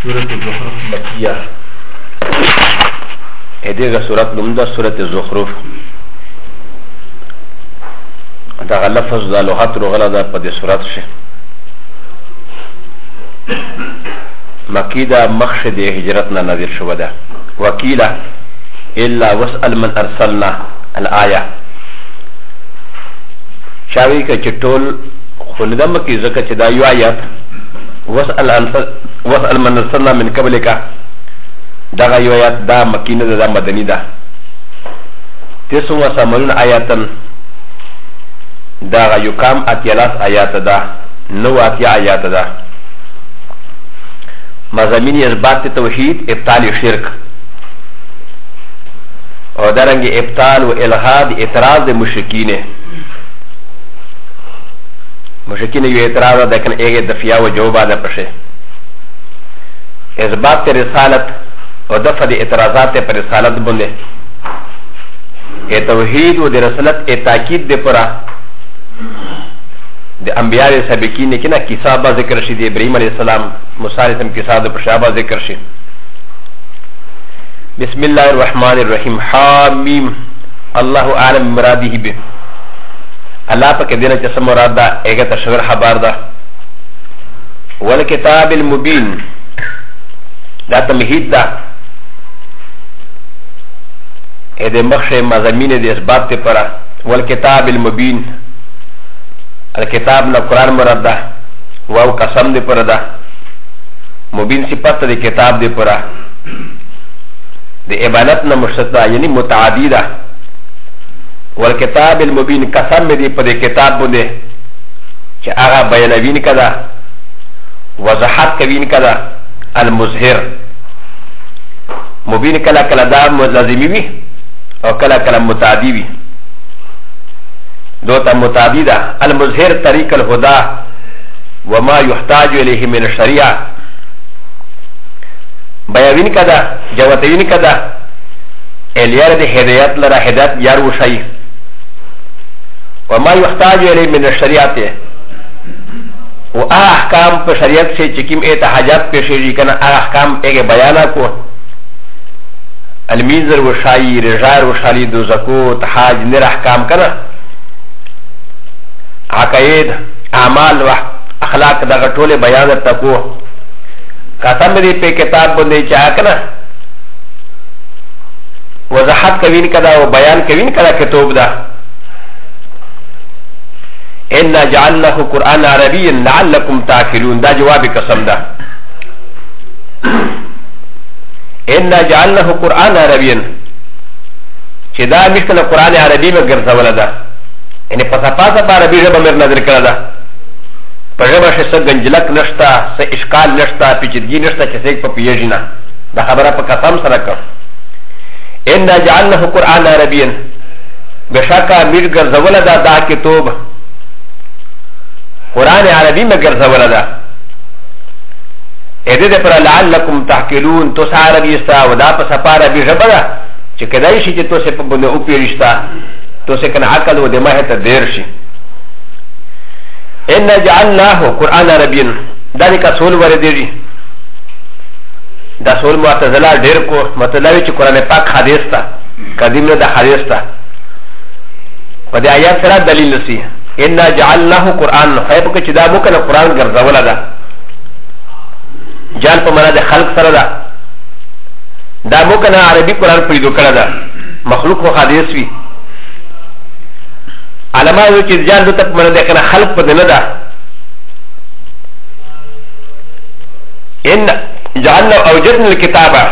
سورة الزخرف مكية. هذه سورة لمدة سورة الزخرف. دا لفظ دا لغت رغلا دا پا دي سورة شه. مكي دا مخش دي هجرتنا نظر شو دا. وكيلا إلا واسأل من أرسلنا الآية. شاوي که چطول خلدا مكي زكا چه دا يو آيات واسأل من أرسلنا من قبلك دا يو آيات دا مكينة دا مدني دا تسو وساملون آياتا دا يقام اتيالاس آيات دا نو اتيا آيات دا مزامين اثبات توحيد ابطال شرك او دارنگی ابطال و الغاد اعتراض مشرکین مشرکین یو اعتراض دا کن ایگه دفیا و جوابا دا پشه اثبات رسالت و دفع دی اعتراضات پر رسالت بنده توحید و دی رسالت تاکید دی پرا دی انبیاء سابقین کنا کسابا ذکر شی دی ابراہیم علیہ السلام موسیٰ علیہ السلام کساب دی پرشابا ذکر شی بسم الله الرحمن الرحيم حاميم الله اعلم مراده به الله پاک دینا چه مراد دا ایگا تشور خبر دا والکتاب المبین دا تمہید دا ایده مخش مضامین دی اثبات تی پرا والکتاب المبین الکتاب نا قرآن مراد دا واو قسم دی پرا دا مبین صفت دی کتاب دی پرا دی عبادتنا مشتتا یعنی متعدی دا والکتاب المبین قسم دی پا دی کتاب بنده چه آغا بیانوین کدا وضحات کوین کدا المظهر مبین کلا کلا دا لازمی وی او کلا کلا متعدی وی دوتا متعدی دا المظهر طریق الهدا وما يحتاج الیه من الشریعه بیاوین کدا جواتوین کدا الیار دی هدایت لرا هدایت یار وشای وما يحتاج الیه من الشریعت و احکام پر شریعت سے چکیم ایتا حاجات پیشی کنا احکام ایک بیانا کو المینزر وشای رجار وشالی دوزکو تحاج نر احکام کنا عقاید اعمال و اخلاق دا غطول بیان تکو قسم دی پہ کتاب بندے چاہ کنا وضاحت کوین کدا و بیان کوین کدا کتوب دا انا جعلناه قرآن عربی لعلکم تاکلون دا جواب قسم دا انا جعلناه قرآن عربی چه دا مشکل قرآن عربی میں گرزولا دا یعنی پسا پاسا پا عربی ربا میر نظر کرده پرجمه شه گنجلک نشتا سه اشکال نشتا پیچیدگی نشتا چه سیک پا پیجینا دا خبره پا قسم سرکر انا جعلناه قرآن عربین بشاکا میر گرزولا دا دا کتوب قرآن عربی میں گرزولا دا ایده ده پر لعلکم تحکلون تو سا عربی استا و دا پا سپا عربی ربا دا چه کدایشی چه تو سه پا بنده او پیرشتا تو سه کن عقل و دماغ تا دیر شی انا جعلناه قرآن عربین دانی کا سول وردیجی دا سول معتزلہ دیر کو مطلبی چی قرآن پاک حدیث تا قدیم دا حدیث تا و دی آیات سرا دلیل نسی انا جعلناه قرآن خیب که چی دا مکن قرآن گرزولا دا جال پا منا دا خلق سر دا مکن عربی قرآن پیدو کرده مخلوق و حدیث وی علماء یو چې جان دته په منځ کې خلق په نه ده ان جعلنا اوجدنا الكتابه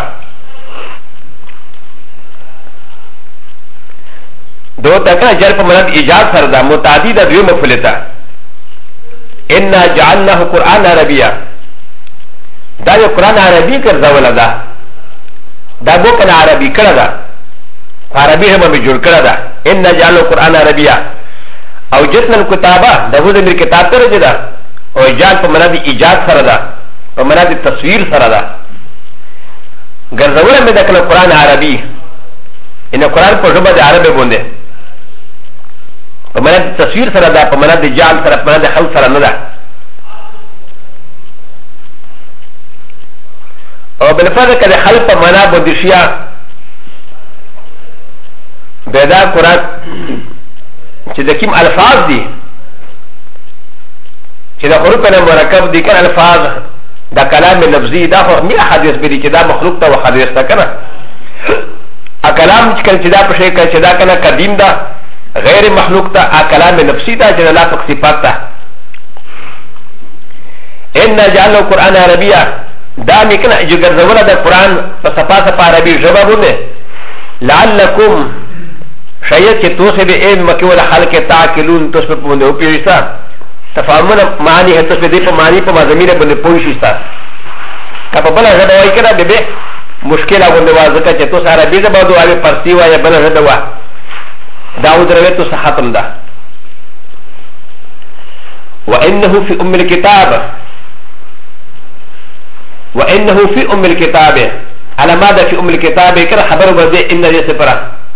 دو تکا جر په منځ ایجاد سره ده متعدد دیو مفعلتا ان جعلناه قرآن عربيا دا یو قرآن عربي ګرځول ده دا بو کنه عربي کړه ده عربي هم به جوړ کړه ده ان جعلنا قرآن عربيا او جتنا الكتابه دا هو زمير كتاب ترجي دا او ايجاد پا منا دي ايجاد سر دا پا منا دي تصوير سر دا گرزولا میں دکنا قرآن عربی ان قرآن پا جبا دي عربی بونده پا منا دي تصوير سر دا پا منا دي جعل سر پا منا دي خلق سر ندا او بالفرض که د خلق په معنا باندې شیا بدا قرآن چې د کوم الفاظ دي چې د حروف نه مرکب دي کنه الفاظ دا کلام لفظي دا خو مې حدیث به دي چې دا مخلوق ته او حدیث ته کنه ا کلام چې کله چې دا په شی کې چې دا کنه قدیم دا غیر مخلوق ته ا کلام نفسي دا چې لا تک صفات ته ان جعل القرآن عربيا دا میکنه چې ګرځول د قرآن په صفه عربي ژبه باندې لعلکم شاید چې توسه به علم کې ولا خلق تعقلون توسه په باندې او پیښه تفاهمون معنی ہے تو سے دیکھو معنی پہ زمین بندے پوشی سا کپا بلا زدہ وائی کرا بے بے مشکلہ بندے وازکا چے تو سارا بیزا بادو آوے پرسی وا یا بلا زدہ وا داود روے تو سحاتم دا وَإِنَّهُ فِي أُمِّ الْكِتَابِ وَإِنَّهُ فِي أُمِّ الْكِتَابِ على ماذا في أُمِّ الْكِتَابِ كرا خبر بردے إِنَّ جیسے پرا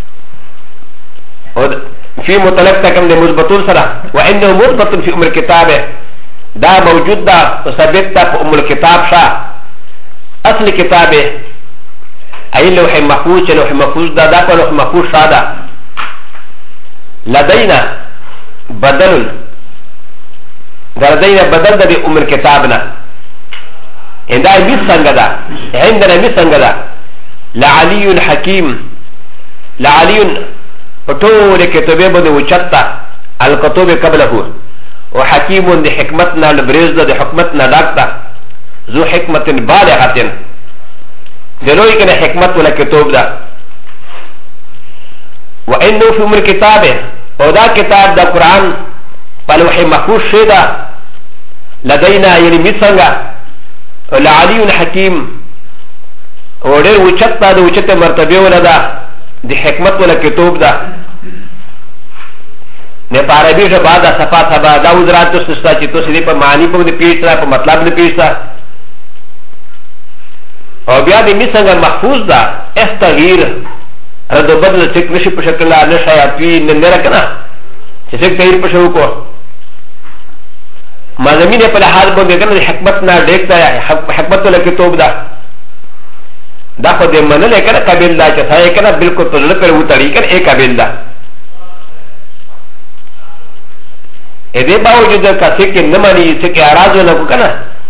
في مطلق تكم لمثبتون سرا وانه مثبت في ام الكتاب دا موجود دا وثبت دا في ام الكتاب شا اصل كتابه اي لوح محفوظ لوح محفوظ دا دا لوح محفوظ شا دا لدينا بدل دا لدينا بدل دا دي ام الكتابنا ان دا ميت سنگا دا عندنا ميت سنگا دا لعلي حكيم لعلي فتول كتبه بده وچتا الكتب قبله وحكيم دي حكمتنا البريز دي حكمتنا داكتا ذو حكمة بالغة دلوي كان حكمت ولا كتب دا وانه في امر كتابه ودا كتاب دا قرآن فلوح محفوظ شدا لدينا يعني ميسانغا لعلي حكيم ودير وچتا دا وچتا مرتبه ولا دا دي حكمت ولا كتب دا نه عربي ژبه دا صفا صفا دا وزرات تو سستا چې تو سړي په معنی په دې پیښه په مطلب دې پیښه او بیا دې می څنګه محفوظ دا استغیر رد بدل څخه نشي په شکل نه شایعتي نه نه کنه چې څنګه تیر په شو کو ما زمينه په لحاظ باندې کنه حکمت نه ډېک دا حکمت ولا کتاب دا دا خو دې منل کنه قابل دا چې ځای کنه بالکل په لکه وتړي کنه ایک قابل دا ا دې باوجود کڅ کې نه مانی چې کې اراز نه کو کنه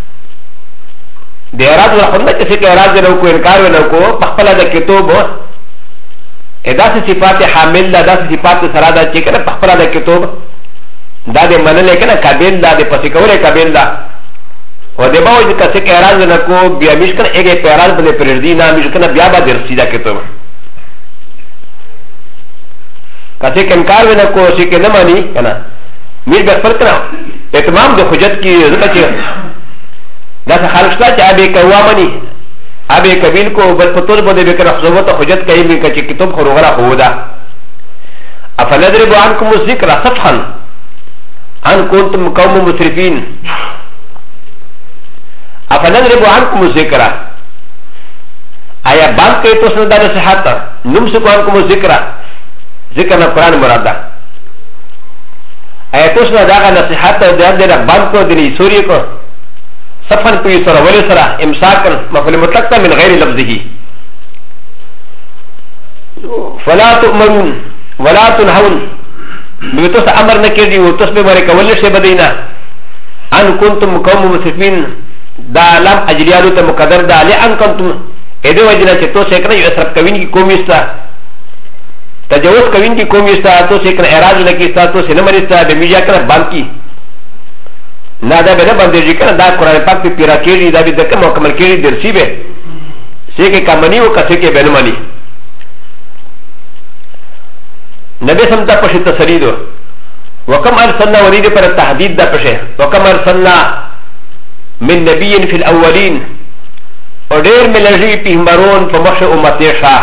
دې اراز نه خو نه چې کې اراز نه کو انکار نه کو په خپل د کتاب ادا سے صفات حامل دا سے صفات سره دا چې کنه په خپل د کتاب دا دې منل کنه قابل دا دې پسې کوله قابل دا و د باوجود کڅ کې اراز نه کو بیا مشکل ایک پیرال باندې پردي نه مشکل بیا به درسي دا کتاب کڅ کې انکار نه کو چې کې نه مانی کنه میر به فرق نه اتمام د حجت کی ذکر چې دا څه خالص ته ابي کوامني ابي قبيل کو بل پتور بده به کړه حضرت حجت کوي می چې کتاب خروغره هو دا افنضرب عنكم الذكر صفحا ان كنتم قوم مسرفين افنضرب عنكم الذكر ایا باب کې تو سره د نصيحت نمسك عنكم الذكر ذکر نه قران مراد ده ایتوس نه داغه نصيحت د دې ربان کو د سوري کو صفن په سره ولې سره امساکن مفعول مطلق من غیر لفظه فلا تؤمرون ولا تنهون بتوس امر نه کېږي او تاسو به مری کول شي بدینا ان کنتم قوم مسرفين دا لم اجریالو ته مقدر ده لئن کنتم اې دې وجنه چې تاسو کنه یو اسرف کوین کی قوم استا تجاوز کوین کی قوم استا تو سے کن اعراض لکی استا تو سے نہ منستا بے میجا کر بانکی نا دا بے بندے جی کر دا قران پاک پہ پیرا کیڑی دا بھی دک مکمل کیڑی درسی بے سے کہ کمنی و کسے کے بنمانی نبی سمتا پشی تسرید وکم ارسلنا ورید پر تحدید دا پشے وکم ارسلنا من نبی فی الاولین اور دیر ملجی پیغمبرون پمخش امت شاہ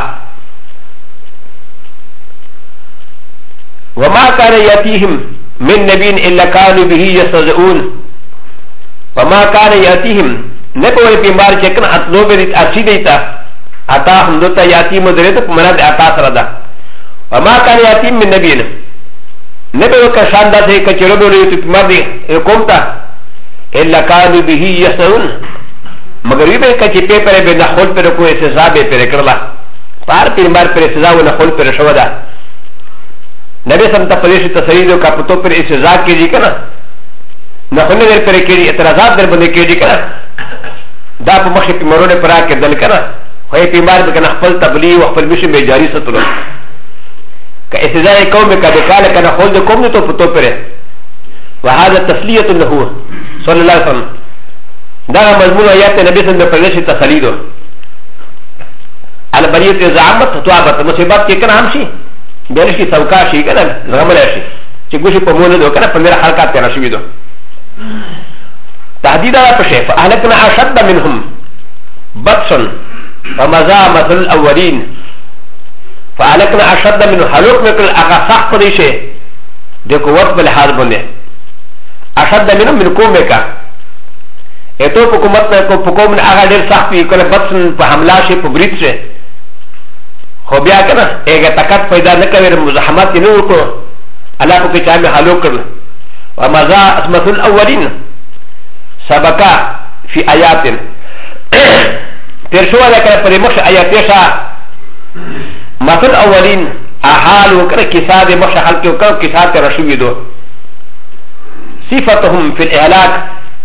وما كان ياتيهم من نبي الا كانوا به يستهزئون وما كان ياتيهم نبوي بمار چكن اتلو بريت اچيديتا اتاهم دوتا ياتي مدرت مناد اتا سردا وما كان ياتيهم من نبي نبوي كشان دا سے کچرو بريت بمار دي قومتا الا كانوا به يستهزئون مگر وی به کچې په پر به نخول پر کو سزا به پر کړلا پار پیغمبر پر سزا و نخول پر شو ده نبی سم ته پریش تصریح دو کا پتو پر سزا کیږي کنه نخول در پر کیږي اعتراضات در باندې کیږي کنه دا په مخې په مرونه پر راکې دل کنه خو پیغمبر به کنه خپل تبلیغ او خپل مشن به جاری ستلو که سزا قوم کا بکاله کنه خول د قوم ته پتو پر وهذا تسلیه له صلی الله علیه وسلم دا مضمون آیات نبی صلی الله علیه وسلم تصلیدو البریت زعامت توابت مصیبت کې کنه هم شي بل شي سوکا شي کنه زغمل شي چې ګوشي په مولد کنه په میرا حرکت تر شي دو تهدید را پشه فاهلكنا اشد منهم بطشا فمزا مثل الاولين فاهلكنا اشد منهم حلوك مثل اغا سخت دي شي د قوت بل حال بنه اشد منهم من قومك اتو حکومت نه کو حکومت هغه ډیر سخت وي کله بطن په حمله شي په بریټ شي خو بیا کنه هغه طاقت پیدا نه کوي مزاحمت نه وکړو الله په کې چا به حالو کړل ومزا اسمه الاولين سبقا في آيات ترشوا ذكر فريمش آيات يشا مثل الاولين احال وكره كساد مش حال كه كساد رشيدو صفتهم في الاهلاك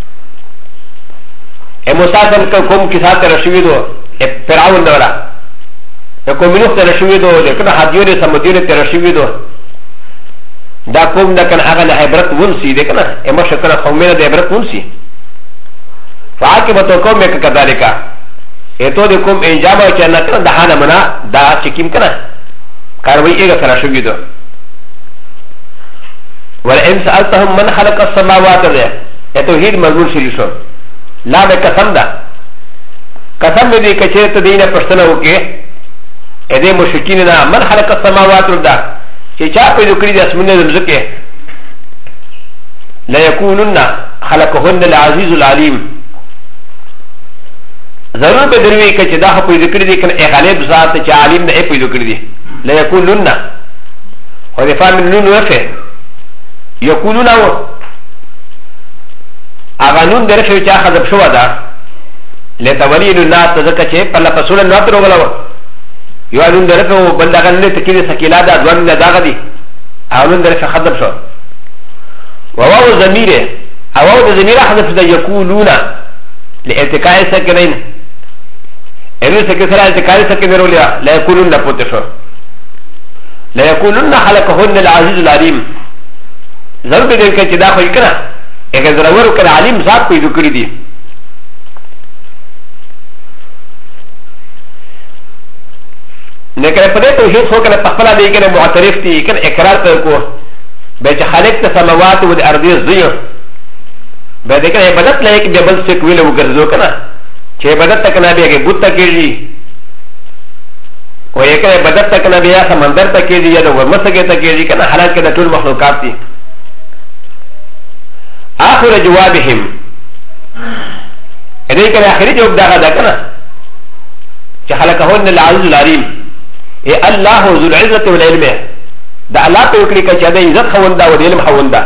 مسافر كم كساد رشيدو فرعون دولا كومينوس رشيدو لكن حديور سمدير رشيدو دا قوم دا كان اغا عبرت ونسي دي كنا مش كان قومنا دي عبرت ونسي فعاقبت القوم كذلك اتو دي قوم انجام كنا كنا دهانا منا دا چكيم كنا كاروي ايغا سرشيدو ولئن سألتهم من خلق السماوات ده اتوحيد مضمون شريشو لا به قسم ده قسم دي کچه ته دینه پښتنه وکي اې دې مشرکین نه من خلق السماوات ده چې چا پیدا کړی د اسمنه زمزکه لا يكونن خلقهن العزيز العليم ضرور به دروي کچه دا پیدا کړی دي کنه غالب ذات چې عالم نه پیدا کړی دي لا يكونن هو د فهم نون وفه يكونون اغانون درشه چا حذف شو ده لتولين الناس تذكر چه پلا پسول نو تر وغلو يوانون درشه بلدغن نه تکید سکیلا ده دوان نه داغ دي اغانون درشه حذف شو وواو ضميره اواو ضميره حذف ده يقولون لالتقاء ساكنين انو سكسر التقاء ساكنين لا يقولون پوت شو لا يقولون خلقهن العزيز العليم ضرب دې کې چې دا خو یې اگر ضرور کړه عالم ذات پیدا کړی دي لیکن په دې توحید خو کنه په خپل دې کې معترف دي کنه اقرار کو به چې خالق السماوات والارض زیو به دې کې عبادت لای کې بل څه کوي له وګرځو کنه چې عبادت تک نه به بت کېږي او یې کې عبادت تک نه بیا سمندر تک کېږي یا د ورمسګه تک کېږي کنه حالانکه د ټول مخلوقات دي آخر جوابهم إذا كان آخر جواب داغا داكنا خلقهن العزيز العليم إيه الله ذو العزة والعلم دا الله توكلي كا دا عزت خوندا والعلم خوندا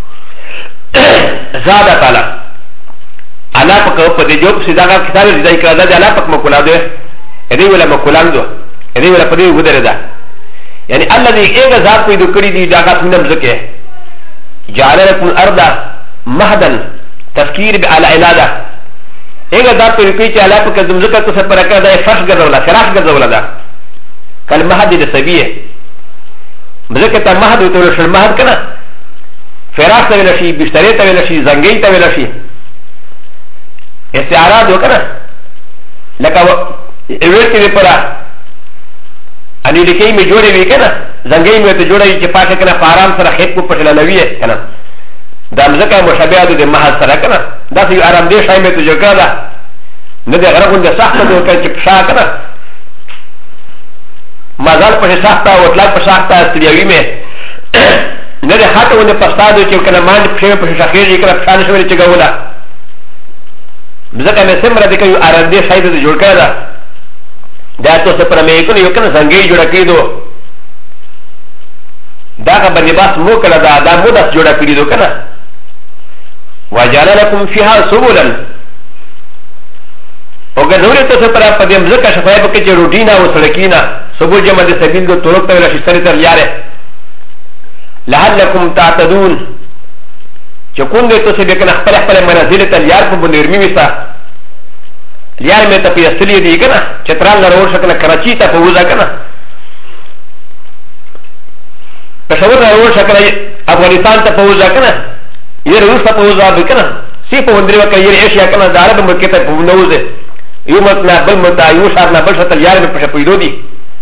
زاد تعالى الله پاک په دې جواب سیداغا کتاب دې کړه دا الله پاک مقوله ده دې ولا مقوله ده دې ولا په دې ودره ده یعنی الذي ايه ذات پیدا کړی دي داغا څنګه ځکه جعل لكم الارض مهدن تفكير على علاده ايه ذات پیدا کړی چې الله پاک زمزکه کو سره پرکړه ده فرش ګرځولا فراش ګرځولا ده کله مهد دې سبيه مزکه ته مهد وته شل مهد کنه فراش ته ویل شي بسترې ته ویل شي زنګي ته ویل شي استعارات وکړه لکه ویل کې پره اني لکه می جوړې وی کنه زنګي می ته جوړې چې پاکه کنه پارام سره خېپ کو پټل لوي کنه دا مزکه مشابهات د مهد سره کنه دا یو آرام دې شای می ته جوړ کړه نه د غرغون د سخت د وکړ چې پښا کنه مازال په سخت او اطلاق په سخت استریوي می نه د خاطرونه پښتاده چې کنه مان په شخېږي کنه پښا نشوي چې ګولا ځکه مې سمره د کوي ارندې شاید د جوړ کړه دا ته پر مې کو یو کنه څنګه جوړ کړو دا که باندې باس مو کړه دا مو داس جوړ کړو کنه وجعل لكم فيها سبلا او ګنوري ته پر په دې مزکه شفای په کې روټینا او سړکینا سبو جمع د سبیل دو طرق ته راشي سره تر یاره لعلکم تعتدون چې کوم دې ته چې کنه خپل خپل منازل ته یار په باندې ورمي وستا یار مې ته په اصلي دی کنه چترال لرور شکل کراچی ته پوزا کنه پښور لرور شکل افغانستان ته پوزا کنه یې روس ته پوزا به کنه سی په وندري وکړي یې ایشیا کنه د عرب ملک ته په نوزه یو مطلب بل مطلب یو شار نه بل شتل یار مې په پیدو دي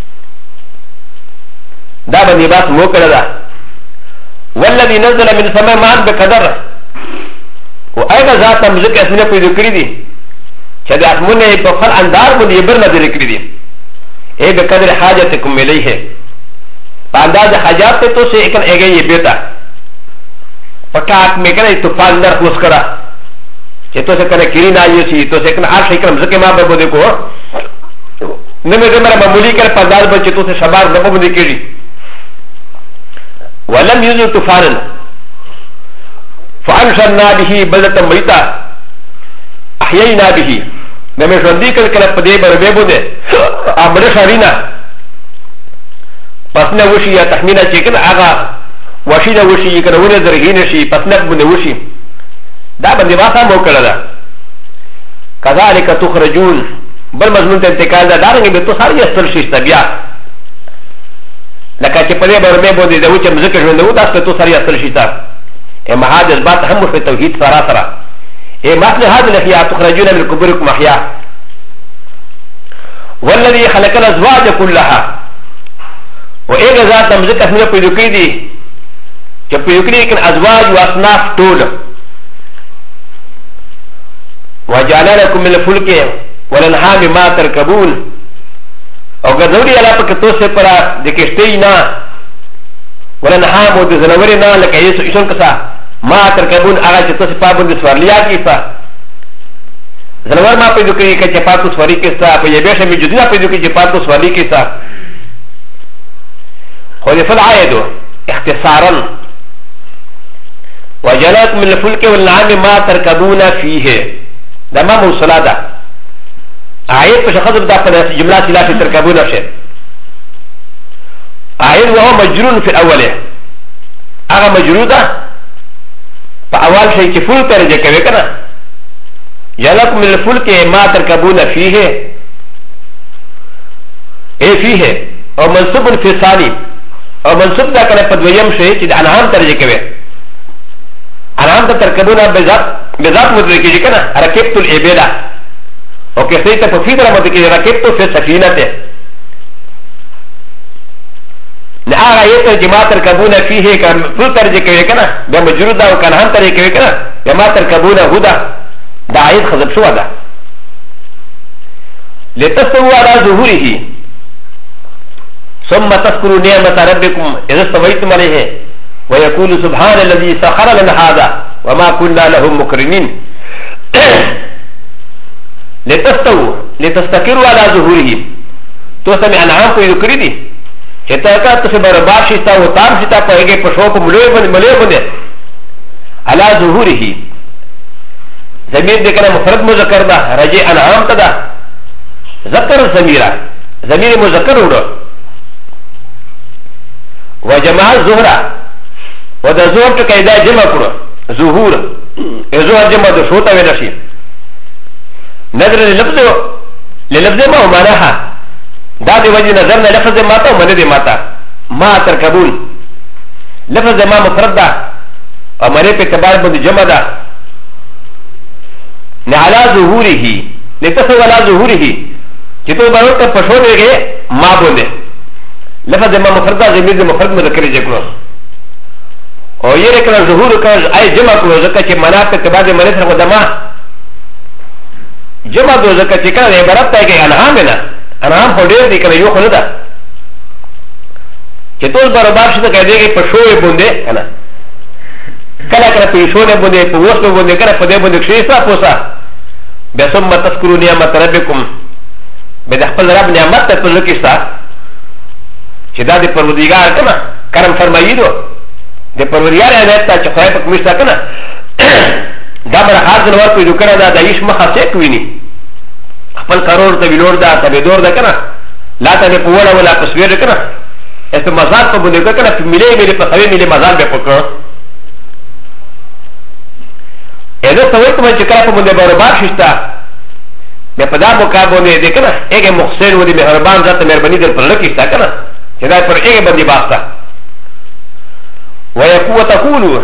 دا باندې بات مو کړه دا والذي نزل من السماء ماء بقدر وايضا ذات مزك اسمه پیدا کړی دي چې د اسمنه په فل اندار باندې بر نظر کړی دي اے بقدر حاجتکم الیه په انداز حاجات ته تو سے اکن اگے یہ بیتا پټاک مې کړی طوفان در خوش کړه چې تو سے کنه کړی نه یو شي تو سے کنه اخ کړم ځکه ما به بده کو نه مې زمره معمولی کړ په دار بچ تو سے شبار نه باندې کړی ولم يزل طوفانا فانشرنا به بلدة ميتا احيينا به نمي شوندي كل كلا پدي بربي بوده امر شارينا پسنا وشي يا تخمينا چكن اغا وشينا وشي كن ونه زرغين شي پسنا بنه وشي دا بندي واسا مو کړه دا كذلك تخرجون بل مضمون ته انتقال دا دارنګ به تو ساري استل شي بیا لکه چې په دې باندې باندې د وچه مزکه ژوند و تاسو ته سړی اصل شي تا اما هذا اثبات هم په توحید سره سره اے مثل هذا الاشياء تخرجون من قبوركم احياء والذي خلق الازواج كلها واذا ذات مزکه څنګه پیدا کړی دي چې پیدا کړی کین ازواج او اصناف ټول وجعل لكم من الفلك والانعام ما تركبون او ګذوري الا پک تو سے پرا د کشتی نه ولن حامو د زنوري نه لکه ایسون کسا ما ترکبون هغه چې تو سے پابند سوارلیا کیسا زنور ما پیدا کړی چې پاتو سواری کیسا په یبه شمه جدي پیدا کړی چې پاتو سواری کیسا خو د فل عائد اختصارا وجلت من الفلك والنعام ما تركبون فيه ده ما موصله ده آيات پر شخص بدا پر جملہ سلا سے ترکبون افشد آيات وهو مجرون في الأول اغا مجرون ده پا اول شئی چی فل ترجع کوئے کنا جلق من الفلك ما ترکبون فيه اے فيه او منصوب في ثاني او منصوب ده کنا پدویم شئی چی ده انعام ترجع کوئے انعام ترکبون بذات مدرکی جی کنا رکبت العبادة او که سيتا ففيد رمضي كي ركبتو في سفينة نعا آيات جماع تركبون فيه كان فل ترجي كوي كنا بمجرود دا وكان هم ترجي كوي كنا جماع تركبون هدا دا آيات خذب شو دا لتستوى على ظهوره ثم تذكروا نعمة ربكم إذا استويتم عليه ويقول سبحان الذي سخر لنا هذا وما كنا لهم مكرمين لتستقروا على ظهوره تو سمع انعام کو یکری دی چتا کا تو برابر شتا و تام شتا پہگے پشو کو ملے بنے على ظهوره ضمیر دیکھنا مفرد مذکر دا رجع انعام تدا ذکر ضمیرہ ضمیر مذکر اڑو وجمع الظهر ودا ظهر تو قاعدہ جمع کرو ظهور ظهر جمع دو شوتا ویلشی نظر للفظ ما ومعناها دا دی وجه نظرنا لفظ ماتا ومعنى دی ماتا ما ترکبون لفظ ما مفرد دا ومعنى پہ اعتبار بند جمع دا نعلا ظهوره لتسو علا ظهوره چطور بانو تا پشون رگے ما بندے لفظ ما مفرد دا زمیر دی مفرد مذکر جکلو اور یہ رکنا ظهور کرنا آئی جمع کرو ذکر چه منا پہ اعتبار دی منی سر خدما جمع دو ذکر چه کنه عبارت تا که انعام نه انعام خو ډیر دی کنه یو خو نه ده چې ټول برابر شي ته کېږي په شوې باندې کنه کله کله په شوې باندې په وسو باندې کنه په دې باندې شي صاحب وسا بیا ثم تذكروا نعمت ربكم به د خپل رب نعمت ته په لکه ستا چې دا د پروردګار کنه کرم فرمایي دو د پروردګار آیت ته چې خدای په کومه کنه دا بر حاضر ور په دکړه دا د ایش مخه څه کوي خپل قرار ته ویلور ده ته دور ده کنه لا ته په وړه ولا تصویر کنه استه مزار په بده کنه په ملي ملي په خوي ملي مزار به پکړه اته سوي کوم چې کله په بده برابر شتا به په دا مقابله دې کنه هغه محسن ودی مهربان ذات مهرباني دې پر لکېستا کنه چې دا پر هغه باندې باستا ويقوى تقول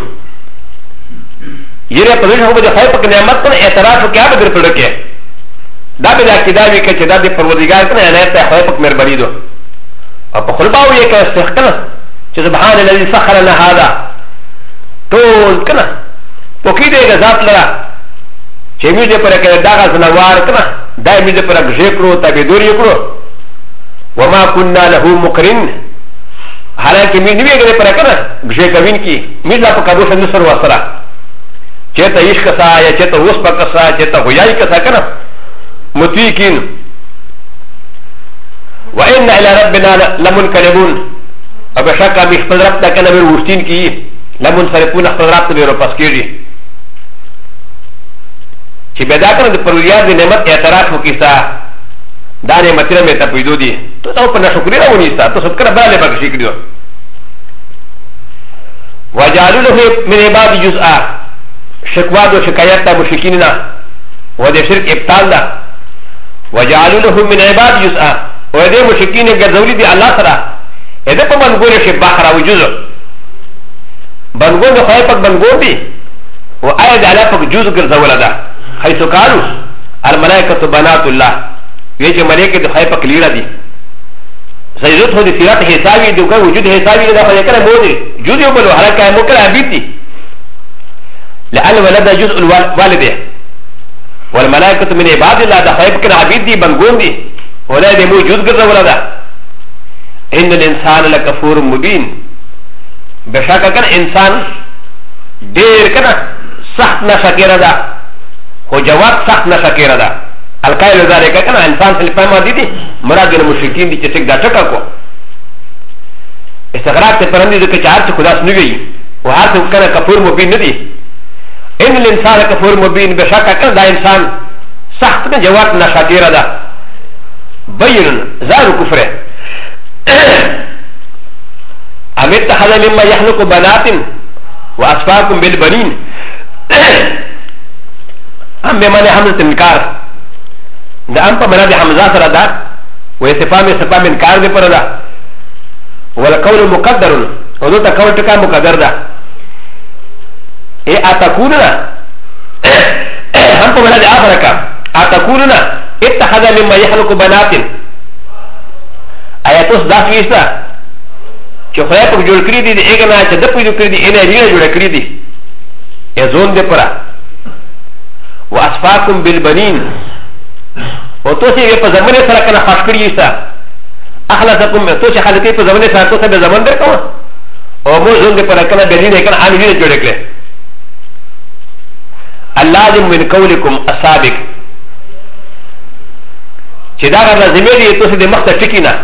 يرى قدرش هو بده خير پک نعمت کنه اعتراف کیا بدر پر لکې دا به دا کدا وی چې دا د پروردگار کنه عنایت ته خیر پک مهرباني دو او په خلباو یې کې استخکنه چې سبحان الذي سخر لنا هذا ټول کنه پوکې دې ذات لرا چې موږ دې پر کې دا غزنوار کنه دا موږ دې پر غږ کړو ته به دوري کړو وما كنا له مقرن حالانکه موږ نیوي غره پر کنه غږ کوین کی موږ لا په کابو څنګه سره وسره چې ته عشق سا یا چې ته اوس پک سا چې ته هویای کسا کنه متویکین وإن إلى ربنا لمنقلبون أبشكا بخبر ربنا كان بروشتين كي لمنصرفون خبر ربنا بروپس کیږي چې بدا کنه د پروریار د نعمت اعتراف وکړه دا نعمتونه مې ته پیدا دي ته تا په نشکرې راونی ستا ته شکر باندې بخښي کړو وجعلوا له من عباد جزءا شکوا او شکایت ته مشکین نه و د شرک ابطال ده وجعلوا له من عباد جزءا و د مشکین ګرځولي دي الله سره اته په منګول شي بحر او جزء بنګول خو په بنګول دي و ايد على فك جزء ګرځول ده حيث قالوا الملائكه بنات الله يجي ملائكه د خيفك ليرا دي سيدت هو دي سيرات حسابي دي وجود حسابي ده خو يكره مودي جزء يقبل حركه مكره عبيد دي لأن ولد جزء الوالده والملائكة من عباد الله ده خيب كان عبيد دي بنقوم دي ولا دي موجود قرر ولا ده إن الإنسان لكفور مبين بشاكا كان إنسان دير كان سخت نشاكير ده هو جواب سخت نشاكير ده القائل ذلك كان إنسان في الفهم دي مراد المشركين دي چتك دا چكا کو استغراق تپرندی دو کچار چه خداس نوی وهار سو كان كفور مبين ندي ان الانسان كفور مبين بشكا كان دا انسان سخت كان جواب نشاكير ده بين زار كفر ام اتخذ مما يخلق بنات واصفاكم بالبنين ام بمعنى حمزه انكار دا ام په بنا دي حمزه سره ده واستفهام استفهام انكار دي پر ده والقول مقدر ودو تقول تكا مقدر ده اي اتكوننا هم په بنا دي اخرك اتكوننا اتخذ مما يخلق بنات اياتوس دا فيسا چې خدای په جوړ کړی دي دغه نه چې د پوجو کړی دي انه ریړه جوړ کړی دي ازون دې پرا واسفاكم بالبنين و تو چې په زمانه سره کنه خاص کړی یستا اخلاصکم تو چې خلک په زمانه سره تو به زمان درکو او مو زون دې پر کنه بلینه کنه ان ویل جوړ کړي اللازم من قولکم السابق چې دا لازمي دي تو چې د مخ ته ټکی نه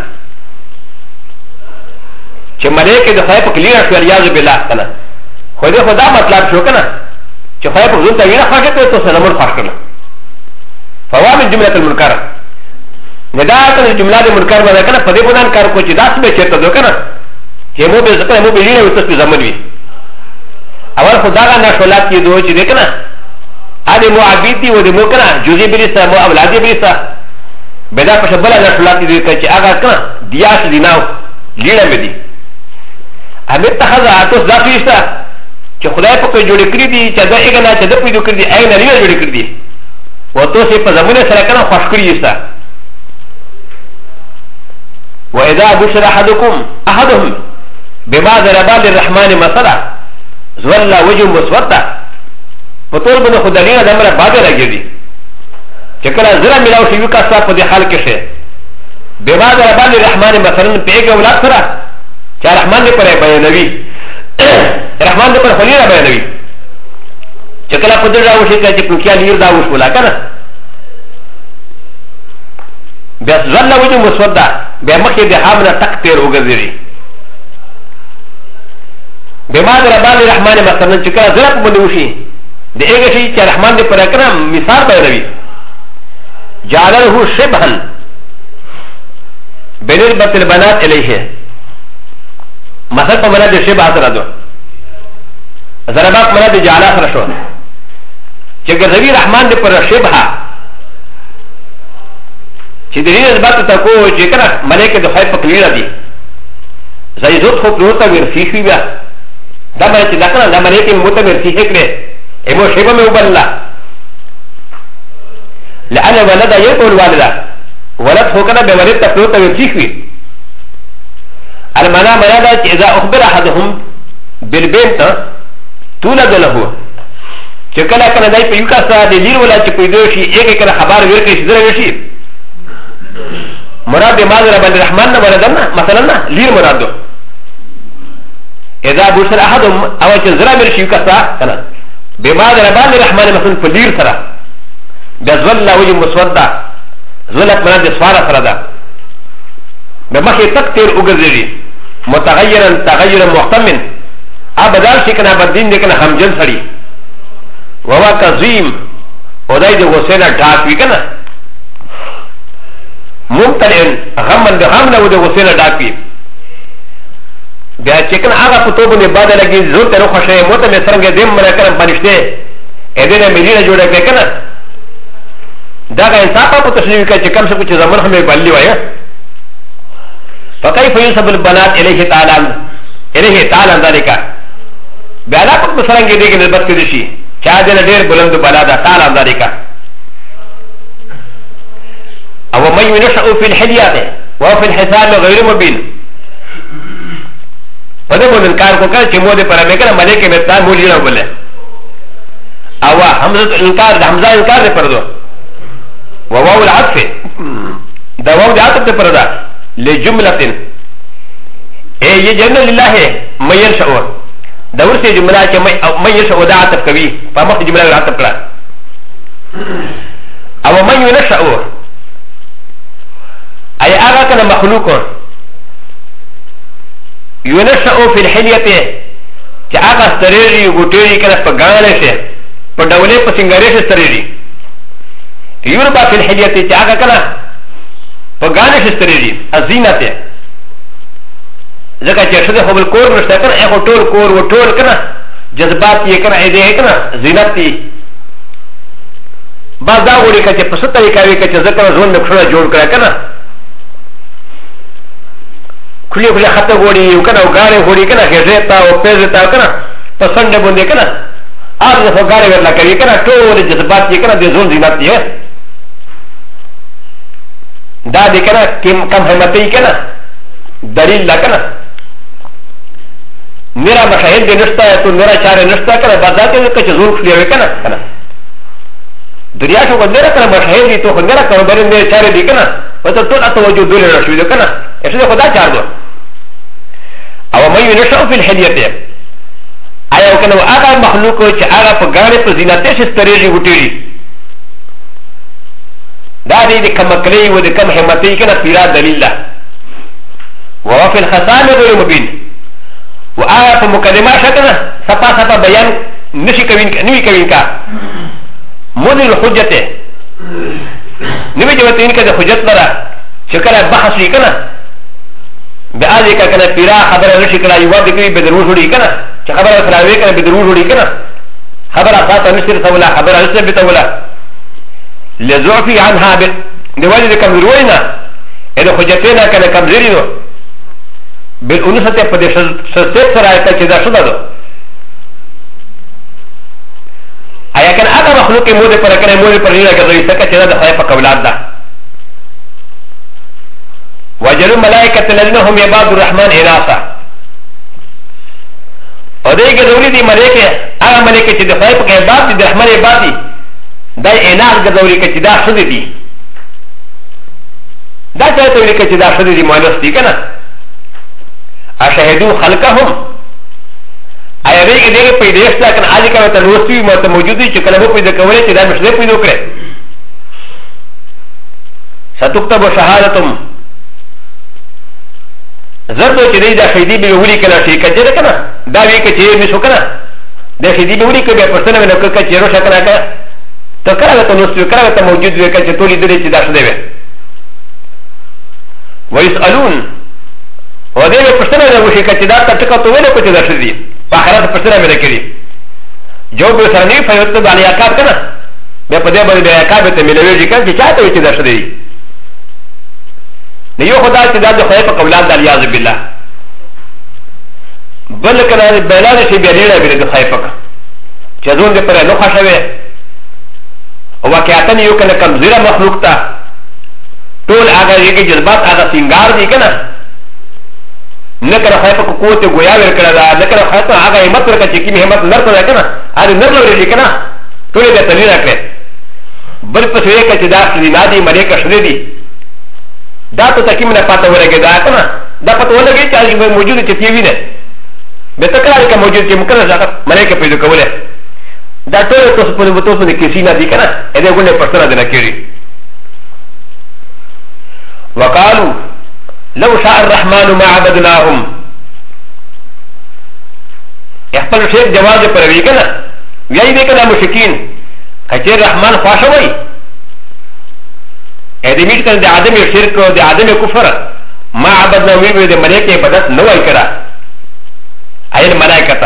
چې ملائکه د خدای په کلیه شو ریاض بالله کنه خو دې خدا مطلب شو کنه چې خدای په ځون ته وینا خاصه ته تو سره مر خاص کړه فوا من جمله المنكر نداء الجمله المنكر ولا كان فدي بنان كار کو چې داس به چته دو کنه چې مو به زکه مو به لینه وته په زمن وی اول خدا غا نه شولات کی دو چې کنه ادي مو عبید دي و دي مو کنه جوزي بریسا مو اولاد بریسا بدا په شبل نه شولات دي چې هغه کنه دیاس دیناو لینه مې دي امه تخذ اتوس ذاتیستا چې خدای په کوم جوړ کړی دي چې دا یې نه چې د پیډو کړی دي اې نه لري جوړ کړی دي وته سي په زمونه سره کنه خوش کړی یستا واذا بشر احدهم بما ضرب للرحمن مثلا ظل وجه مسودا وطول بن خدالين دمر بعد راجدي چې کله زرا ملاو شي وکا صاحب په حال کې شه بما ضرب للرحمن مثلا پیګه ولات سره چې رحمان دې پرې بیانوي رحمان دې پر خلیره بیانوي چې کله په دې راو شي چې په کې لیر دا وښ ولا کنه بس ظل وجه مسودا به مخې د حامله تکتیر وګرځي بما ضرب للرحمن مثلا چې کله زرا په باندې وشي د هغه شي چې رحمان دې پر کنه مثال بیانوي جعله شبها بنسبة البنات إليه مثلا فمنا دي شبه سردو ضربات منا دي جعلا سرشو چه گرزوی رحمان دي پر شبها چه دي نسبت تکو چه کنا ملیک دي خواهی پکلیل دی زي زود خوب نوتا ورسیشوی بیا دا ملیک دا کنا دا ملیک موتا ورسیشه کرے امو شبه میں ابلا لأن ولد يقول والدا ولد هو كان بولد تفلوت ويرسيشوي المنا منا إذا أخبر أحدهم بالبنت تولد له چکلا کنا دای په یو کاسه د لیر ولا چې پیدا شي یک کنا خبر ورکړي چې درو شي مراد ماذ رب الرحمن نه مرادنا مثلا لیر مرادو اذا بشر احدهم او چې زرا مر شي کاسه کنا بماذ رب الرحمن مثلا په لیر سره بزول وجه مسوده زولت مراد سواره سره ده بمخه تکتیر وګرځي متغیرا تغیر محتمل ابدال شي کنا بدین دې کنا همجن سړي وهو كظيم وداي دي غسينا داك ويكنا ممتلئ غما بغمنا ودي غسينا داك وي بیا چکن آغا پتوبو نے بعد لگی زور تنو خوشه موتا میں سرنگے دیم منا کرن پانشتے ایدینا ملینا جوڑا کے کنا داگا انصافا پو تشریف کا چکم سے کچھ زمن ہمیں بلی وایا فکیف یوسف البنات الیہ تعالی ذالکا بیا لا پک سرنگے دے کے نسبت کے دشی چاہ دینا دیر بلند بلا دا تعالی ذالکا او من ينشأ في الحليات وفي الحساب غير مبين فده من انکار کو کر چمو دے پر میں کنا ملک میں تا مولی نہ بولے او حمزہ انکار حمزہ انکار دے پر دو وواو العطف دا واو العطف دے پر دا لجملۃ اے یہ جن للہ من ينشأ دور سے جملہ کہ من ينشأ دا عطف کبھی فمخ جملہ العطف کرا او من ينشأ اي اغا كان مخلوق ينشأ في الحلية كي اغا استريري وغتيري كان فغانشه فدولي فسنغاريش استريري يربى في الحلية كي اغا كان فغانش استريري الزينة ذكا جشد هو بالكور مشتاكن اخو طول كور وطول كان جذبات يكن ايديه كان زينتي بعض دا غوري كي پسطا يكاوي كي ذكر زون نقشنا جوڑ کرا كان کلی کلی خطه گوڑی یو کنا و گاره گوڑی کنا خیزیتا و پیزیتا کنا پسنده بنده کنا آر دفع گاره ورلا کری کنا طول جذبات دی کنا دی زون زینات دی دا دی کنا کم حمتی کنا دلیل لا کنا نیرا مشاہد دی نشتا ہے تو نیرا چاره نشتا کنا بازاتی دی کچھ زون خلیوی کنا دنیا شو کو نیرا کنا مشاہد دی تو نیرا کنا برین نیرا چاره دی کنا وطر طول اتوجو دولی رشوی دی کنا ایسا دی خدا چار دو او من ينشأ في الحلية ايا وكان اغا مخلوق چه اغا پا گانه پا زیناتش استریجی وطیری دا دی کم اکلی و دی کم حمتی کنا پیرا دلیل دا وهو في الخصام غير مبين و اغا پا مقدمه شکنا سپا سپا بیان نوی کوین کا مدل الحجت نوی جوتین کا دی حجت لرا چکر بحث لی کنا بآذي كنا بيرا خبر نشي كنا يواد كي بدرو جوړي كنا چې خبر فراوي كنا بدرو جوړي كنا خبر اخاطه نشر تولا خبر نشر بتولا لزعفي عنها بوجه كمروينا اذا حجتنا كنا كمزيرينو بالانوثه قد شسيت سرايتا كذا شددو ايا كان اغا مخلوق مود پر كنا مود پر نيرا كذا يسكا كذا ده خايف قولات ده وجلو ملائكة الذين هم عباد الرحمن إناثا وديك دولي دي ملائكة أغا ملائكة دي خايفك عباد دي الرحمن عبادي داي إناث دولي كي دا شد دي دا چاہے دولي كي دا شد دي مؤنث دي كنا أشهدوا خلقهم آیا ديك ديك پیدایش دا کنا آجی کا تلوستوی موتا موجودی چه کلمو پیدا کولی چه دا مشده پیدو کرے ستکتب شهادتم زردو چې دی دا شهیدی به ولی کله شي کچې ده کنه دا وی کچې می شو کنه دا شهیدی به ولی کله پرسنه نه کړه چې رو شکنه کا ته کله ته نو کله ته موجود وي چې ټولې درې چې دا شته وي ويسالون و دې په پښتنه نه وشي چې دا ټکا ته ویل کو چې دا شته دي په آخرت پښتنه مې کړی جو به سره نه فیوت د علی عقاب کنه به په دې باندې عقاب ته ملوي چې چاته چې دا شته دي نه یو خدای چې دا د خدای په قولان د الیاذ بالله بل کنه بلاد شي بیا ډیره بیر د خدای په چې ځون دې پر نه خوښوي او واقعیتن یو کنه کمزوره مخلوق ته ټول هغه یې جذبات هغه سنگار دي کنه نه کړه خدای په قوت گویا ور کړه دا نه کړه خدای هغه همت ورکړه چې کی همت نرته کنه هغه نه لري کنه ټول دې تنیر کړه بل په څه کې چې دا چې نادي مړې کښې دي دا ته تکي منه پاته ورګه دا کنه دا پته ولګي چې هغه موجود چې تیوی نه به تکرار کې موجود چې مکرر ځکه مړې کې پیدا کوله دا ټول تاسو په وته باندې کې سینا دي کنه دې ګونې پښتنه ده نه کېږي وقالو لو شاء الرحمن ما عبدناهم خپل شیخ جواز پر وی کنه وی دې کنه مشکین کچې رحمان خواشوي ا دې میټ کنه د ادم شرک او د ادم کفر ما عبدنا وی دې ملائکه عبادت نه وای کړه ايل ملائکه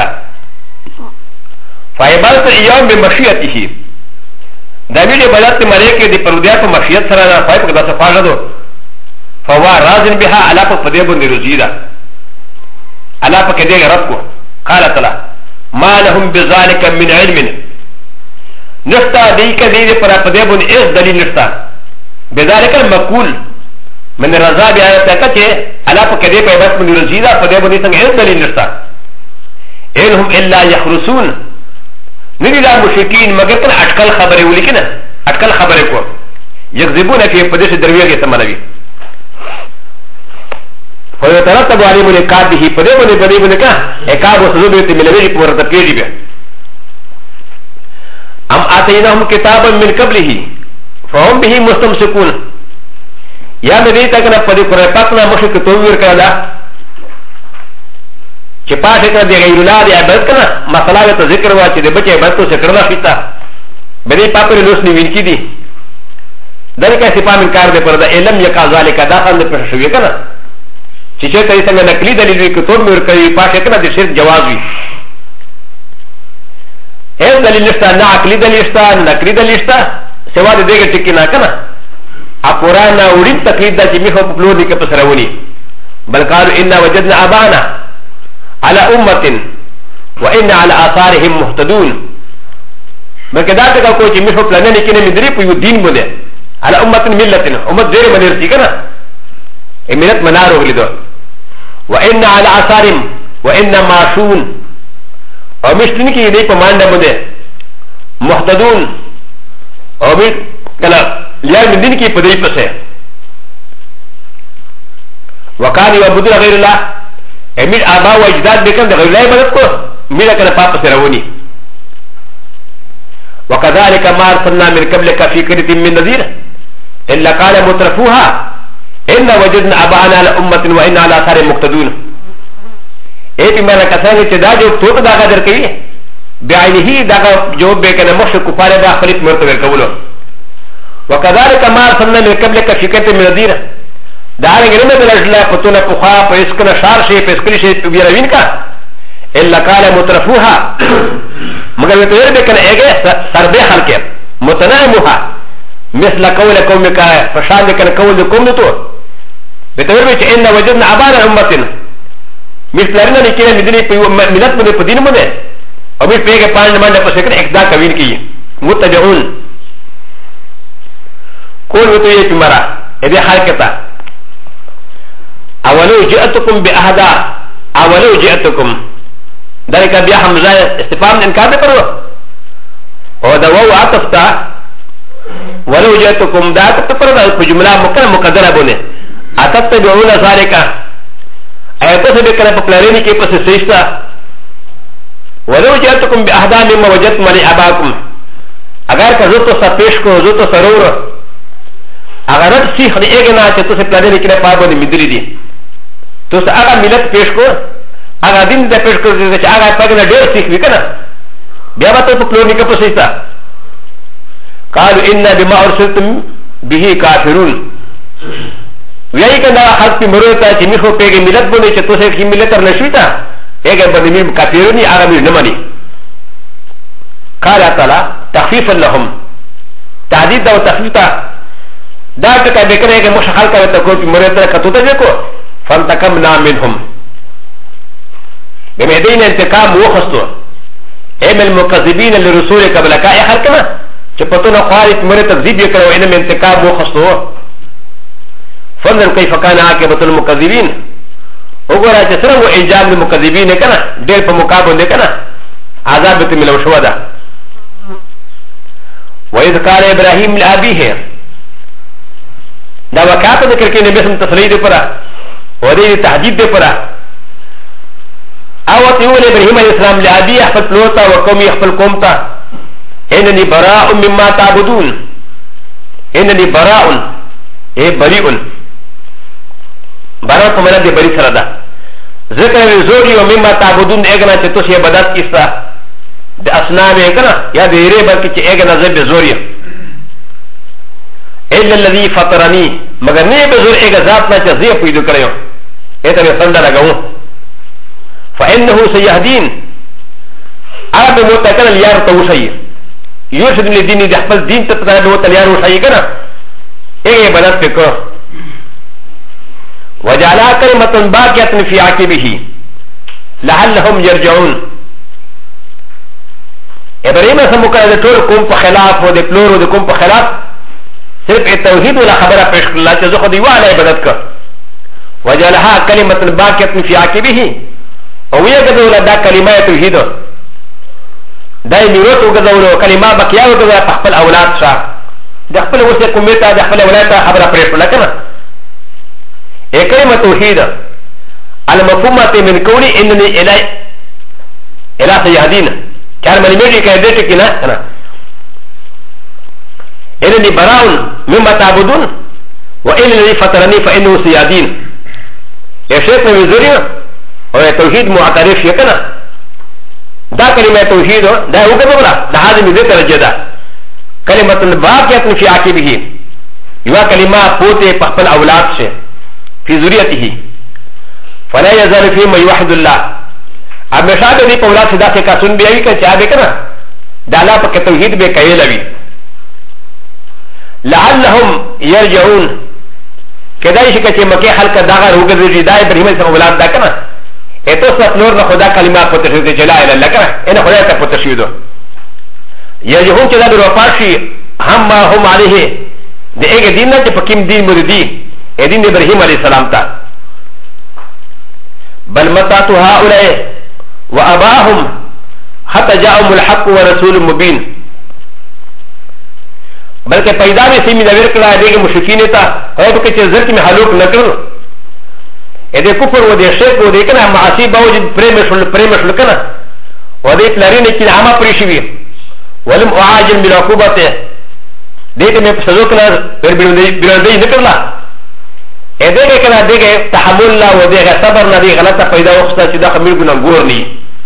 فعبادت اليوم بمشيئته دا وی دې عبادت ملائکه دې پرودیا په مشیت سره نه پای په داسه فاجه دو فهو راز بها على فديب رزيدا على فكدي ربكو قال تعالى ما لهم بذلك من علم نفتا ديك دي پر فديب اس دليل نفتا بذلك المقول من رضا بها تكتي على فكدي بيبس من رزيدا فديب دي سنگ اس دليل نفتا انهم الا يخرسون ندي لا مشركين مگر كن اٹکل خبره ولكن اٹکل خبره کو يكذبون في پدش درویه سمنوي فيترتب عليهم العقاب به فديبون بديبون كا عقاب وسذوبه تملوي بورد بيجي ام اتيناهم كتابا من قبله فهم به مستمسكون يا مدي تكنا پدي قرآن پاکنا مشك توير كذا چې پاشه کړه د غیر الله د عبادت کنه مساله ته ذکر وا چې د بچي عبادت څخه کړه شيتا بدی پاپره لوس نیول کی دي دغه څه پام انکار به پر د علم یکا ذالک دا خل په شوی کنه چې چې ته څنګه نقلی دلیل وی کتور مور کوي پاشه کنه د شرک جواز وي هیڅ دلیل نشته نه عقلی دلیل نشته نه نقلی دلیل نشته سوا د دې ټکی نه کنه ا قران اورین تقلید د چې میخه په پلو دي کې پسرونی بل قالو ان وجدنا ابانا على امه وان على اثارهم مهتدون بلکې دا څنګه کوی چې میخه پلان نه کینې مدري په یو دین باندې على امه ملتنا امت ډېر باندې ورتي کنه امنت منار وګلیدو وان على اثارهم وان معصون او مشتنی کې دې په مانډه باندې مهتدون او به کله یا دین کې په دې پسه وکاني وبدل غیر الله امیر ابا و اجداد بكم غير الله عبادت کو میرا کنه پاپ سرونی وكذلك ما ارسلنا من قبلك في قريه من نذير الا قال مترفوها ان وجدنا ابانا على امه وان على اثار مقتدون اے پیمانه کسانه چې دا جو ټوک دا قدر کوي بعینه دا جو به کنه مشرک کفار دا خلیف مرتبه کولو وكذلك ما ارسلنا من قبلك في قريه من نذير دا رنګ نه بلجلا پتونه پوخا په اسکنه شار شي په اسکلی شي په بیروین کا الا قال مترفوها مگر ته دې کنه اګه سربه خلک متنامها مثل قول قومك فشان کنه قول قوم تو به ته وی چې ان وجدنا ابانا امه مثل رنه نکره مدني په ملت باندې په دین باندې او به پیګه پاند باندې په سکنه اقدا کوي کی متبعون کول وته یې تمرا دې حرکتا اولو جئتكم باهدا اولو جئتكم ذلك بیا حمزه استفهام انکار کرو او دا وو عطفتا ولو جئتكم دا تفر په جمله مقدره بونه اتتبعون ذلك ايته به کله په پلانې کې پس سېشتا ولو جئتكم باهدا مما وجدتم لاباكم اگر که زه تو سپیش کو زه تو سرور اگر سیخ دې اګنا چې تاسو پلانې کې نه پابند مدري دي تو س هغه ملت پیش کو هغه دین د پیش کو چې هغه پګنه ډېر سیخ وکنه بیا به ته په پلو کې پسېتا قالوا إنا بما أرسلتم به كافرون ويأي كنا خلق مروتا چميخو پیغي ملت بني چه توسي كي ملت رنشويتا ايغا بنمير كافروني آغمير نماني قال تعالى تخفيفا لهم تعديد دا و تخفيفا دا تكا بكنا ايغا مش خلقا وتكو في مروتا كتوتا جيكو فانتقمنا منهم بمهدين انتقام وخستو ايم المكذبين لرسول قبل كاي خلقنا چه پتونا خوارت مرے تکذیب یہ کرو انم انتقام وخستو فنظر كيف كان عاقبة المكذبين وقرا چه سرنگ انجام المكذبين کنا دیر پا مقابل کنا عذاب تملو شو دا وإذ قال إبراهيم لأبيه دا وقعات ذکر کے نبی سم تصریح دے پرا ودی تحدید دے پرا او تیول ابراهيم عليه السلام لأبيه احفل پلوتا وقومي احفل قومتا انني براء مما تعبدون انني براء اي بريء براء کمانا دے بری سردا ذکر زوری و مما تعبدون اگنا چه توش عبادت کستا دے اصنام اگنا یا دے ری بلکہ چه اگنا زب زوری الا الذي فطرني مگر نہیں بزور اگا ذاتنا چه زی پیدو کریو ایتا میں سندہ لگاؤں فإنه سيهدين عرب موتاكنا اليار توشي يرشد للدين دي حفظ دين تبتنا بموتا اليار وشي كنا ايه بلد فكر وجعلها كلمة باقية في عاقبه لعلهم يرجعون ابراهيم سموكا دي طول كوم بخلاف ودي بلور ودي كوم بخلاف صرف التوحيد ولا خبر پیش الله تزخد يوالا عبادتك وجعلها كلمة باقية في عاقبه او یا گذولا دا کلمه توحید دا میروت وگذولو کلمه بکیا وگذولا پخپل اولاد شا دا خپل وسه کومیتا دا خپل اولاد خبره پریش لکنه ای کلمه توحید المفهومه من قولي انني الى سيهدين كان من يجي كيدت كنا انا انني براء مما تعبدون وان الذي فطرني فانه سيهدين يا شيخ من زوريا و توحید معترف شي کنه دا کلمه توحید دا وګورئ دا هاذه دې درجه ده کلمه باقیه فی عاقبه یو کلمه پوته په خپل اولاد شه فی ذریته فلا يزال فی ما یوحد الله اب مشاهده دې په اولاد صدا څخه سن بیاوی کنه چا به کنه دا لا په توحید به کوي لوي لعلهم يرجعون کدای شي چې مکه خلق داغه وګرځي دا ابراهیم سره اولاد دا کنه اته څه نور نه خدا کلمات په تشهید جلا اله لکه انه خدای ته په تشهید یجهون چې دا د وفاشي هم ما هم عليه د هغه دین نه چې پکیم دین مريدي دین ابراهيم عليه السلام ته بل متات هؤلاء واباهم حتى جاءهم الحق ورسول مبين بلکہ پیدا میں سیمی نویر کلا دے مشرکین تا او کہ زرت میں حلوق نہ کرو ادے کفر و دے شرک و دے کنا معاصی باوجود پریمشل کنا و دے پلارین کی عامہ پریشوی ولم اعاجل بالعقوبت دے میں سزا کنا بیرندی نکلا ادے کہ کنا دے کہ تحمل لا و دے صبر نہ دے غلط پیدا وخت چې دا خمیر گناہ گور نی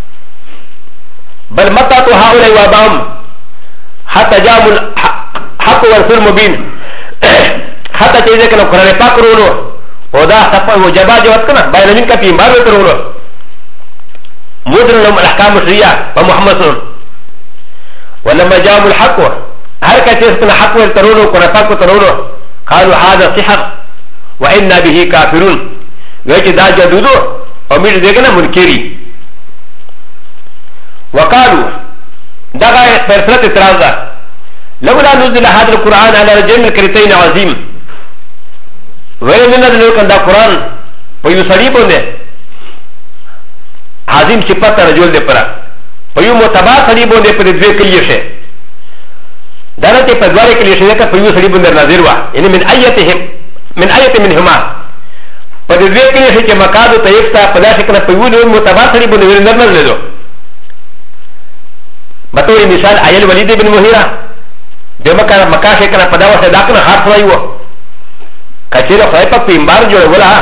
بل متى تو هؤلاء وابام حتى جاءوا الحق والرسول مبين حتى چیزیں کہ قرآن پاک رولو ودا صفا وجبا جوات کنا بین کا پی مار رولو مدر لهم الاحکام الشرعیہ ومحمد صلی اللہ ولما جاءوا الحق هر کا چیز کنا حق والترولو قرآن پاک ترولو قالوا هذا سحر وإنا به كافرون ويجي دا جدودو ومير ديگنا منكري وقالوا دغا فرسرت اعتراض لولا نزل هذا القرآن على رجل الكريتين عظيم ولم نزل كان دا قرآن ويسري بنده عظيم صفات رجل دے پرا ويو متبع سري بنده پر دوے کلیے شے دارتے پر دوارے کلیے شے کا ويو سري بنده نازل وا یعنی من آیت منهما پر دوے کلیے شے کہ مقاد تیفتا پدا شکل ويو متبع سري بنده نرمز لے دو بطور مثال آیل ولید بن مغیرہ د مکه شکل په داوسه دا کنه هر څه یو کچېره خدای په پیمبار جوړ ولا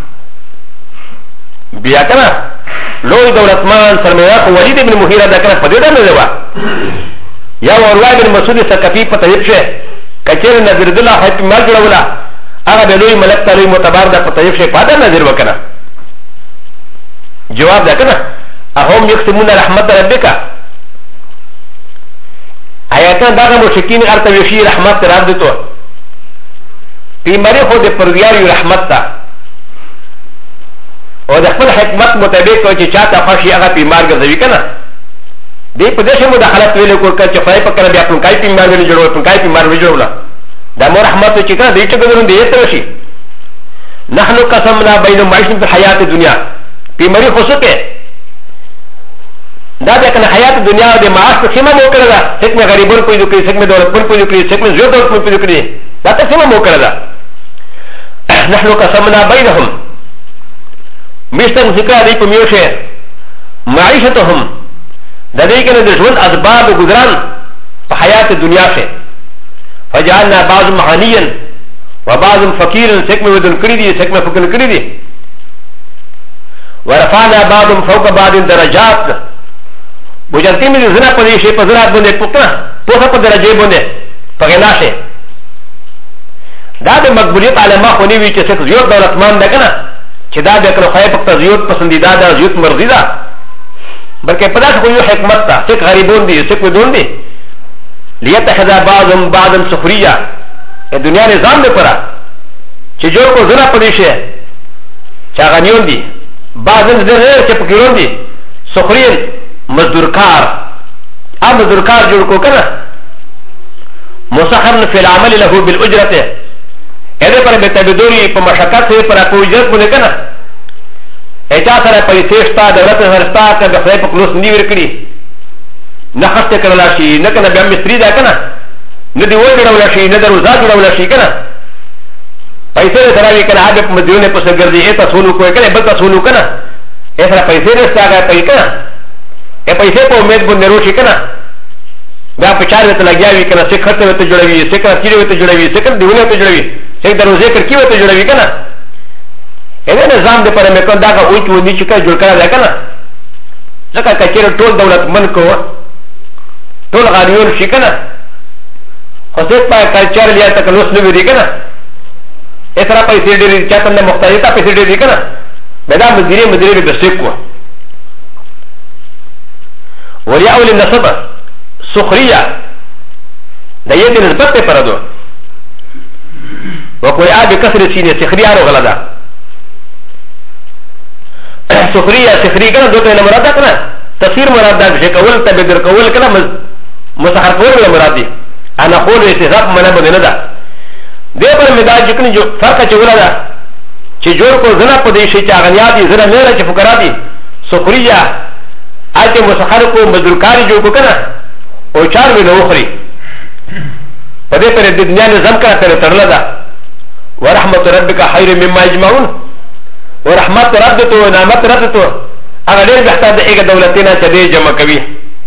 بیا کنه لوی دولتمان سرمایه خو ولید ابن مغیره دا کنه په دې ډول دی یا وروای بن مسعود ثقفی په طریق شه کچیر نظر الله حتی مال جوړولا هغه به لوی ملک تعالی معتبر ده په طریق شه پاده نظر وکنه جواب ده کنه اهم یقسمون رحمت ربک آیاتان داغه مشکین ارته وشي رحمت رب دته بیماری خو د پرویاری رحمت تا او د خپل حکمت مطابق چې چاته خوشي هغه بیمار ګرځوي کنه دی په دې شمو دخلت ویل کو چې خدای په کړه بیا په کای بیمار ویل جوړو په کای بیمار ویل جوړولا دا مو رحمت چې کنه دې ته ګورم دې ته وشي نحنو قسمنا بین معیشت الحیات الدنیا بیماری خو څه کې دا د کنه حیات دنیا د معاش په سیمه مو کړل دا څنګه غریبون کوی دوی څنګه دولت پر کوی دوی څنګه زیات دولت پر کوی دوی دا ته سیمه مو کړل نحنو قسمنا بینهم مشتن ذکر دی په میوشه معیشتهم د دې کنه د ژوند اسباب گزاران په حیات دنیا شه فجعلنا بعض معنيا وبعض فقيرا څنګه ودل کړی دي څنګه فکر کړی دي ورفعنا بعضهم فوق بعض درجات وجنتي من زنا په دې شی په زنا باندې پوښتنه په درجه باندې په غنا شه دا د مقبولیت علما خو نه وی چې څوک زیات دولتمند ده کنه چې دا د کړو خای په زیات پسندیده ده زیات مرضی ده بلکې په داسې خو یو حکمت ده څوک غریبون دي څوک ودون دي ليتخذ بعضهم بعضا سخريه د دنیا نظام ده پره چې جوړ کو زنا په دې شی چې غنیون دي بعضن د غیر چې پکړون دي سخرین مزدورکار ام مزدورکار جوړ کو کنه مسخر فی العمل له بالاجرته اده پر به تبدوری په مشقت سره پر په اجرت باندې کنه اچا سره پیسې شتا دولت سره شتا که خدای په کلوس نیو ورکړي نه خسته کړل شي نه کنه بیا مستری ده کنه نه دی وړ جوړول شي نه دروازه جوړول شي کنه پیسې سره وی کنه هغه په مدیونه په سر ګرځي اته سونو کوی کنه بل تاسو نو کنه ایسره پیسې رستا هغه پې کنه ا پیسې په امید باندې روشي کنه بیا په چار وته لګیاوي کنه څه خرڅ وته جوړوي څه کار تیری وته جوړوي څه کار دیونه وته جوړوي څه دروازه کړ کی وته جوړوي کنه اې نظام د پر مې کو دا او چې ودی چې کا جوړ کړه ده کنه ځکه کچېر ټول دولت من کو ټول غاډیون شي کنه خو څه پای کلچر لیا تک لوس نه وی کنه اسره پیسې ډېری چاته نه مختلفه پیسې ډېری کنه بدا مدیره به سکو ولي اول النسبه سخريه د يد نسبت پر دو وقوي اب كسر سين سخريه رو غلدا سخريه سخريه کنه دوته نه مراد کنه تفسیر مراد ده چې کول تبدر کول کنه مسخر کول مراد دي انا قول استحقاق منه بده نه ده دې پر مدار جکنه جو فرق چولا ده چې جوړ کو زنا په دې شي چې اغنیا دي زنا نه چې فقرا دي سخريه اته مسخر کو مزدورکاری جو کو کنه او چار وی نو خري په دې پر د دنیا نظام کا تر ترلا ده ورحمت ربک خیر مما یجمعون ورحمت ربته ونعمت ربته هغه ډېر بهتر ده هغه دولتونه چې دې جمع کوي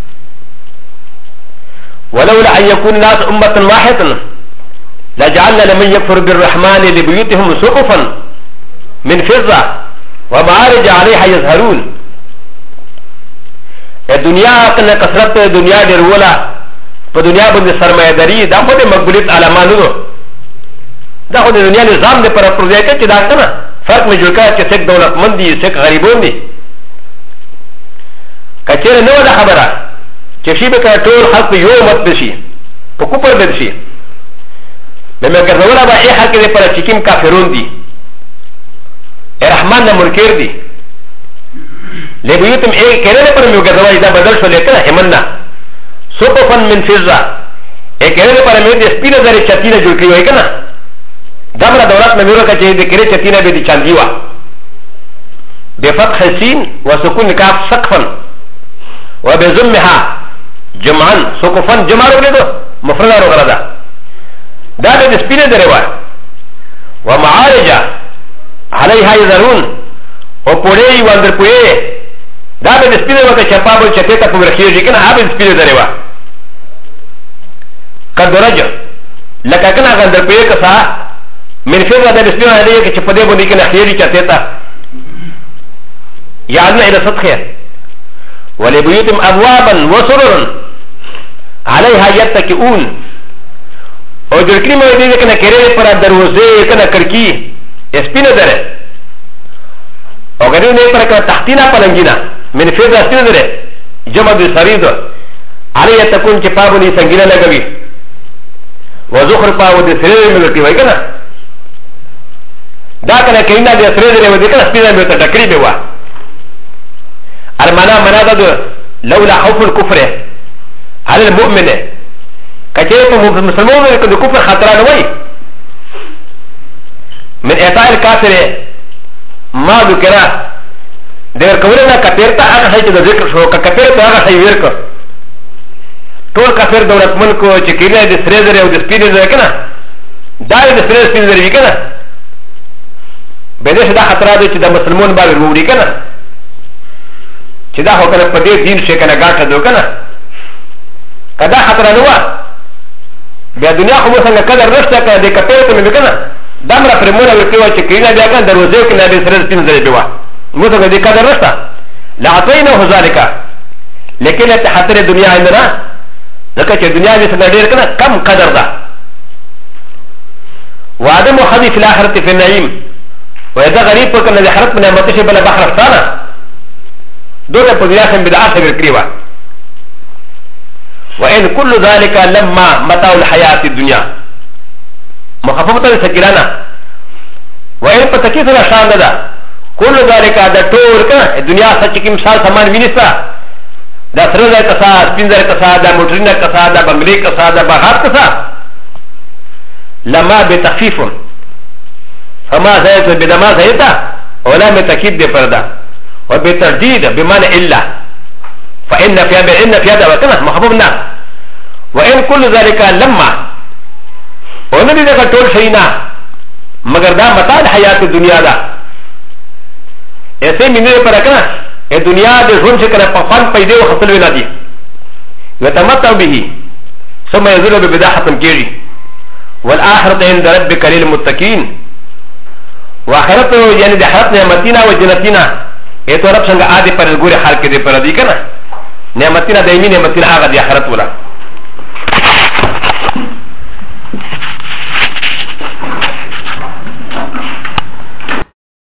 ولولا ان يكون الناس امه واحده لجعلنا لمن يكفر بالرحمن لبيوتهم سقفا من فضه ومعارج عليها يظهرون الدنيا كنا كثرت الدنيا درولا فالدنيا بند سرمایه‌داری دا خو د مقبولیت علامانو دا خو د دنیا نظام د پر پروژه کې چې دا کنه فرق مې جوړ کړ چې څوک دولتمند دي څوک غریبون دي کچېره نو دا خبره چې شی به ټول خلک یو مت بشي په کوپر بدشي به مې ګرځولا به ای حق دې پر چې کوم کافرون دي الرحمن نه منکر دي لبيوتم ايه كده پر مې ګرځوي دا بدل شو لیکنه همنا سوپفن من فضه ايه كده پر مې د سپینه درې چتینه جوړ کړی وای کنه دمره دولت مې ورکه چې د کړي چتینه به دي چاندی وا بفتح سين وسكون كاف سقفا وبضمها جمعا سقفا جمع ورته مفرد ورغلا دا د سپینه درې وا ومعارج عليها يذرون او پوری وندر پوی دا به سپینه وکه چپابل چته ته پورخیږي کنه هغه سپینه درې وا کدرج لکه کنه غندر پوی کسا من فضه د سپینه دی چې په دې باندې کنه خیری چته تا یادنا الى سطحه ولبيوتهم ابوابا وسررا عليها يتكئون او درکړي مې دې کنه کېره پر دروازه کنه کړکی سپینه دره او غریو نه پر کنه تحتینا پلنګینا من فیض سپینه دره جمع د سرید عليه تكون چې پابونی څنګه لګوي وزخر پاو د سره مې لټي وای کنه دا کنه کینا د سره دره ودی کنه سپینه مې ته ټکړي به وا ارمانا منا ده لولا خوف الكفر على المؤمن كجيت مسلمون كده كفر خطران وي من اعطاء الكافر ما ذكر دير كورنا كثيرتا اغا شيء ذكر شو كثيرتا اغا شيء ورك طول كثير دولت ملكو چكينا دي سريزر او دي سبينزر كنا داي دي سريزر سبينزر بي كنا بدش دا خطرات دي دا مسلمون باوي روڑي كنا چه دا هو كنا پدي دين شي كنا گاٹا دو كنا كدا خطران هوا بیا دنیا خو موږ قدر نشته کنه د کپیره ته مې کنه دمره پرمونه ورته چې کینا بیا کنه دروازه کې نه دې سره سپین ځای بیا موږ ته د قدر نشته لعطينه ذلك لیکن ته خاطر دنیا عندنا ځکه چې دنیا دې څنګه ډیر کنه کم قدر ده وعدم حديث الاخره في النعيم واذا غریب کنه د حرت من نعمت شي بل بحر ثانه دوته په دنیا کې بدعت ورکړي وإن كل ذلك لما متاع الحياة الدنيا مخففة سكيرانا وإن فتكيس الأشان دا كل ذلك دا طور كنا الدنيا سچكي مثال سامان وينسا دا سرزا كسا سپينزر كسا دا موترين كسا دا بنگلي كسا دا باغات كسا لما بتخفيف فما زيت بدما زيتا ولا بتكيد دي فردا وبترديد بمعنى إلا فإن في هذا وكنا محبوبنا وإن كل ذلك لما ونبي ذلك طول شينا مگر دا متاع الحياة الدنيا دا ایسے منیر پر اکنا ای دنیا دے ژوند چې کنه په خوان پیدا او خپل وینا دي یتمتع به ثم يزول ببدا ختم کیږي والآخرة عند ربك للمتقين واخرت یعنی د حرت نعمتینا و جنتینا ای تو رب څنګه عادي پر ګوري حال کې دې پر دی کنه نعمتینا دایمي نعمتینا هغه د آخرت ولا